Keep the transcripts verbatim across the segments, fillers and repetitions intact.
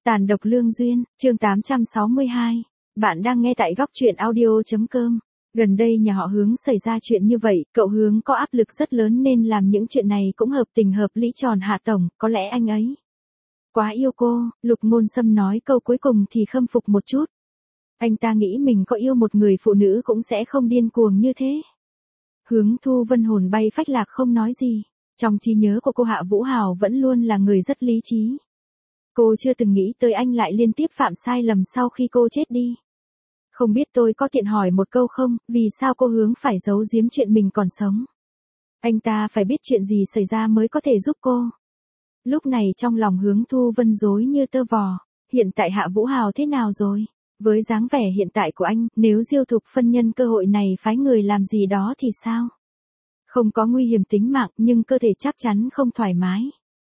Tàn độc lương duyên, chương tám trăm sáu mươi hai. Bạn đang nghe tại góc truyện audio.com. Gần đây nhà họ Hướng xảy ra chuyện như vậy, cậu Hướng có áp lực rất lớn nên làm những chuyện này cũng hợp tình hợp lý tròn Hạ Tổng, có lẽ anh ấy quá yêu cô. Lục Ngôn Sâm nói câu cuối cùng thì khâm phục một chút. Anh ta nghĩ mình có yêu một người phụ nữ cũng sẽ không điên cuồng như thế. Hướng Thu Vân hồn bay phách lạc không nói gì. Trong trí nhớ của cô Hạ Vũ Hào vẫn luôn là người rất lý trí. Cô chưa từng nghĩ tới anh lại liên tiếp phạm sai lầm sau khi cô chết đi. Không biết tôi có tiện hỏi một câu không, vì sao cô Hướng phải giấu giếm chuyện mình còn sống? Anh ta phải biết chuyện gì xảy ra mới có thể giúp cô. Lúc này trong lòng Hướng Thu Vân rối như tơ vò, hiện tại Hạ Vũ Hào thế nào rồi? Với dáng vẻ hiện tại của anh, nếu Diêu Thục Phân nhân cơ hội này phái người làm gì đó thì sao? Không có nguy hiểm tính mạng nhưng cơ thể chắc chắn không thoải mái.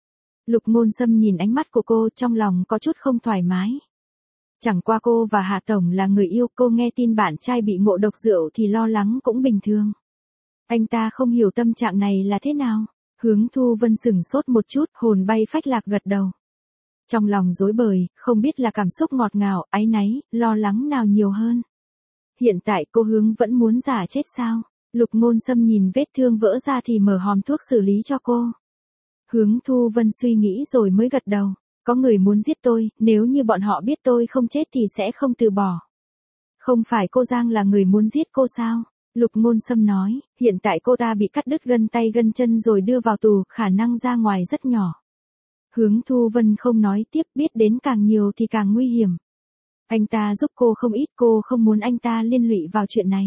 Lục Ngôn Sâm nhìn ánh mắt của cô trong lòng có chút không thoải mái. Chẳng qua cô và Hạ Tổng là người yêu, cô nghe tin bạn trai bị ngộ độc rượu thì lo lắng cũng bình thường. Anh ta không hiểu tâm trạng này là thế nào. Hướng Thu Vân sửng sốt một chút, hồn bay phách lạc gật đầu. Trong lòng rối bời, không biết là cảm xúc ngọt ngào, áy náy, lo lắng nào nhiều hơn. Hiện tại cô Hướng vẫn muốn giả chết sao? Lục Ngôn Sâm nhìn vết thương vỡ ra thì mở hòm thuốc xử lý cho cô. Hướng Thu Vân suy nghĩ rồi mới gật đầu. Có người muốn giết tôi, nếu như bọn họ biết tôi không chết thì sẽ không từ bỏ. Không phải cô Giang là người muốn giết cô sao? Lục Ngôn Sâm nói, hiện tại cô ta bị cắt đứt gân tay gân chân rồi đưa vào tù, khả năng ra ngoài rất nhỏ. Hướng Thu Vân không nói tiếp, biết đến càng nhiều thì càng nguy hiểm. Anh ta giúp cô không ít, cô không muốn anh ta liên lụy vào chuyện này.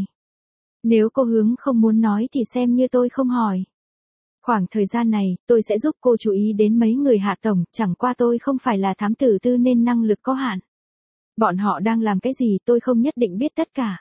Nếu cô Hướng không muốn nói thì xem như tôi không hỏi. Khoảng thời gian này, tôi sẽ giúp cô chú ý đến mấy người Hạ Tổng, chẳng qua tôi không phải là thám tử tư nên năng lực có hạn. Bọn họ đang làm cái gì tôi không nhất định biết tất cả.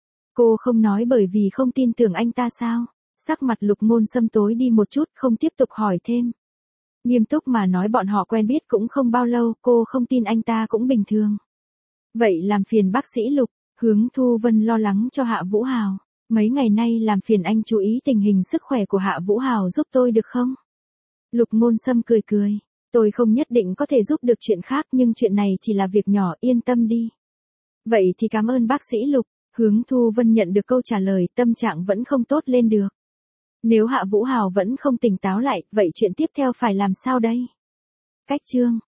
Cô không nói bởi vì không tin tưởng anh ta sao? Sắc mặt Lục Ngôn Sâm tối đi một chút, không tiếp tục hỏi thêm. Nghiêm túc mà nói bọn họ quen biết cũng không bao lâu, cô không tin anh ta cũng bình thường. Vậy làm phiền bác sĩ Lục, Hướng Thu Vân lo lắng cho Hạ Vũ Hào. Mấy ngày nay làm phiền anh chú ý tình hình sức khỏe của Hạ Vũ Hào giúp tôi được không? Lục Ngôn Sâm cười cười. Tôi không nhất định có thể giúp được chuyện khác nhưng chuyện này chỉ là việc nhỏ, yên tâm đi. Vậy thì cảm ơn bác sĩ Lục. Hướng Thu Vân nhận được câu trả lời, tâm trạng vẫn không tốt lên được. Nếu Hạ Vũ Hào vẫn không tỉnh táo lại, vậy chuyện tiếp theo phải làm sao đây? Cách chương